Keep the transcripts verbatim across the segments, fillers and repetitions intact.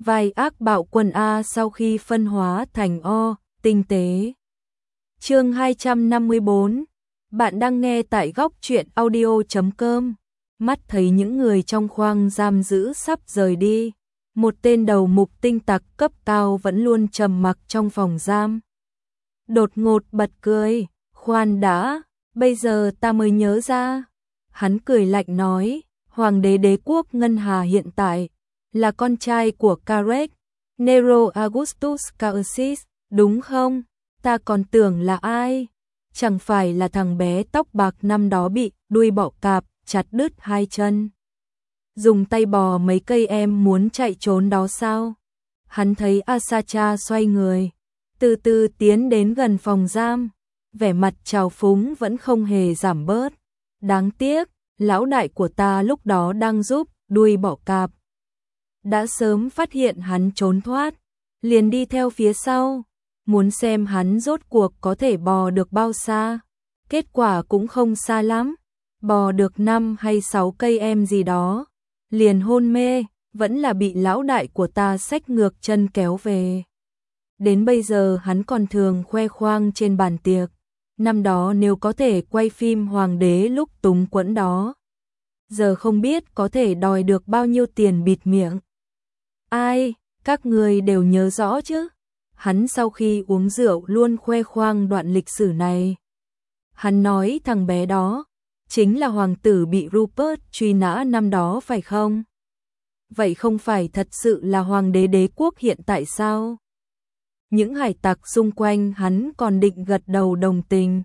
vai ác bạo quân A sau khi phân hóa thành O, tinh tế. Chương hai trăm năm mươi bốn. Bạn đang nghe tại góc truyện audio chấm com. Mắt thấy những người trong khoang giam giữ sắp rời đi, một tên đầu mục tinh tặc cấp cao vẫn luôn trầm mặc trong phòng giam. Đột ngột bật cười, khoan đã, bây giờ ta mới nhớ ra. Hắn cười lạnh nói, Hoàng đế đế quốc Ngân Hà hiện tại là con trai của Carex, Nero Augustus Caesar, đúng không? Ta còn tưởng là ai? Chẳng phải là thằng bé tóc bạc năm đó bị đuôi bọ cạp chặt đứt hai chân, dùng tay bò mấy cây em muốn chạy trốn đó sao? Hắn thấy Asacha xoay người, từ từ tiến đến gần phòng giam, vẻ mặt trào phúng vẫn không hề giảm bớt. Đáng tiếc, lão đại của ta lúc đó đang giúp đuôi bọ cạp, đã sớm phát hiện hắn trốn thoát, liền đi theo phía sau, muốn xem hắn rốt cuộc có thể bò được bao xa. Kết quả cũng không xa lắm, bò được năm hay sáu cây em gì đó, liền hôn mê, vẫn là bị lão đại của ta xách ngược chân kéo về. Đến bây giờ hắn còn thường khoe khoang trên bàn tiệc, năm đó nếu có thể quay phim hoàng đế lúc túng quẫn đó, giờ không biết có thể đòi được bao nhiêu tiền bịt miệng. Ai, các người đều nhớ rõ chứ? Hắn sau khi uống rượu luôn khoe khoang đoạn lịch sử này. Hắn nói thằng bé đó chính là hoàng tử bị Rupert truy nã năm đó phải không? Vậy không phải thật sự là hoàng đế đế quốc hiện tại sao? Những hải tặc xung quanh hắn còn định gật đầu đồng tình.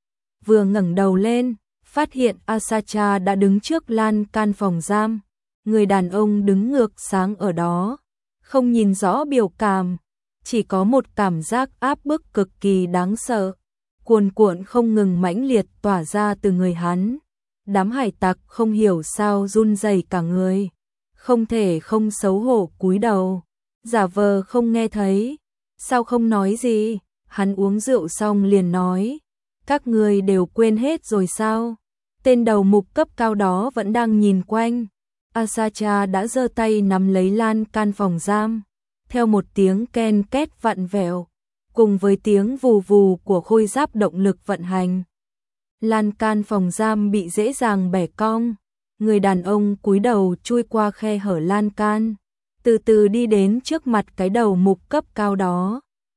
Vừa ngẩng đầu lên, phát hiện Asacha đã đứng trước lan can phòng giam. Người đàn ông đứng ngược sáng ở đó, không nhìn rõ biểu cảm, chỉ có một cảm giác áp bức cực kỳ đáng sợ, cuồn cuộn không ngừng mãnh liệt tỏa ra từ người hắn. Đám hải tặc không hiểu sao run rẩy cả người, không thể không xấu hổ cúi đầu, giả vờ không nghe thấy. Sao không nói gì? Hắn uống rượu xong liền nói, các người đều quên hết rồi sao? Tên đầu mục cấp cao đó vẫn đang nhìn quanh. Asacha đã giơ tay nắm lấy lan can phòng giam, theo một tiếng ken két vặn vẹo, cùng với tiếng vù vù của khôi giáp động lực vận hành, lan can phòng giam bị dễ dàng bẻ cong. Người đàn ông cúi đầu chui qua khe hở lan can, từ từ đi đến trước mặt cái đầu mục cấp cao đó.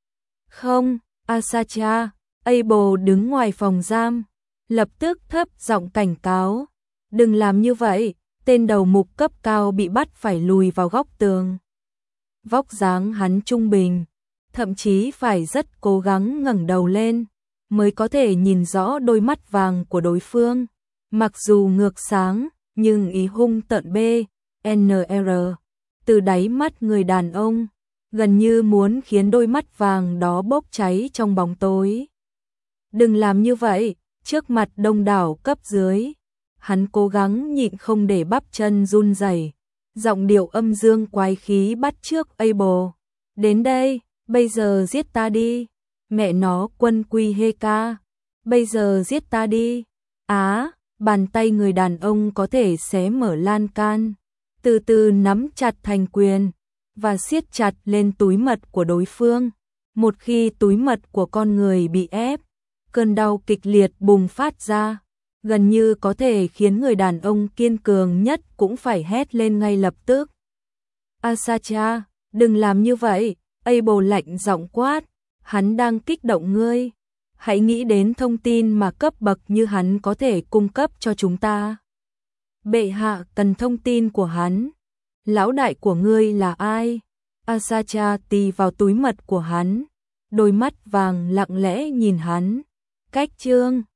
Không, Asacha, Abel đứng ngoài phòng giam, lập tức thấp giọng cảnh cáo, đừng làm như vậy. Tên đầu mục cấp cao bị bắt phải lùi vào góc tường. Vóc dáng hắn trung bình, thậm chí phải rất cố gắng ngẩng đầu lên mới có thể nhìn rõ đôi mắt vàng của đối phương. Mặc dù ngược sáng, nhưng ý hung tợn B, N R từ đáy mắt người đàn ông, gần như muốn khiến đôi mắt vàng đó bốc cháy trong bóng tối. Đừng làm như vậy, trước mặt đông đảo cấp dưới. Hắn cố gắng nhịn không để bắp chân run rẩy, giọng điệu âm dương quái khí bắt chước Abel. Đến đây, bây giờ giết ta đi. Mẹ nó quân quy hê ca. Bây giờ giết ta đi. Á, bàn tay người đàn ông có thể xé mở lan can, từ từ nắm chặt thành quyền, và siết chặt lên túi mật của đối phương. Một khi túi mật của con người bị ép, cơn đau kịch liệt bùng phát ra, gần như có thể khiến người đàn ông kiên cường nhất cũng phải hét lên ngay lập tức. Asacha, đừng làm như vậy, Abel lạnh giọng quát, hắn đang kích động ngươi. Hãy nghĩ đến thông tin mà cấp bậc như hắn có thể cung cấp cho chúng ta. Bệ hạ cần thông tin của hắn. Lão đại của ngươi là ai? Asacha tì vào túi mật của hắn, đôi mắt vàng lặng lẽ nhìn hắn. Cách chương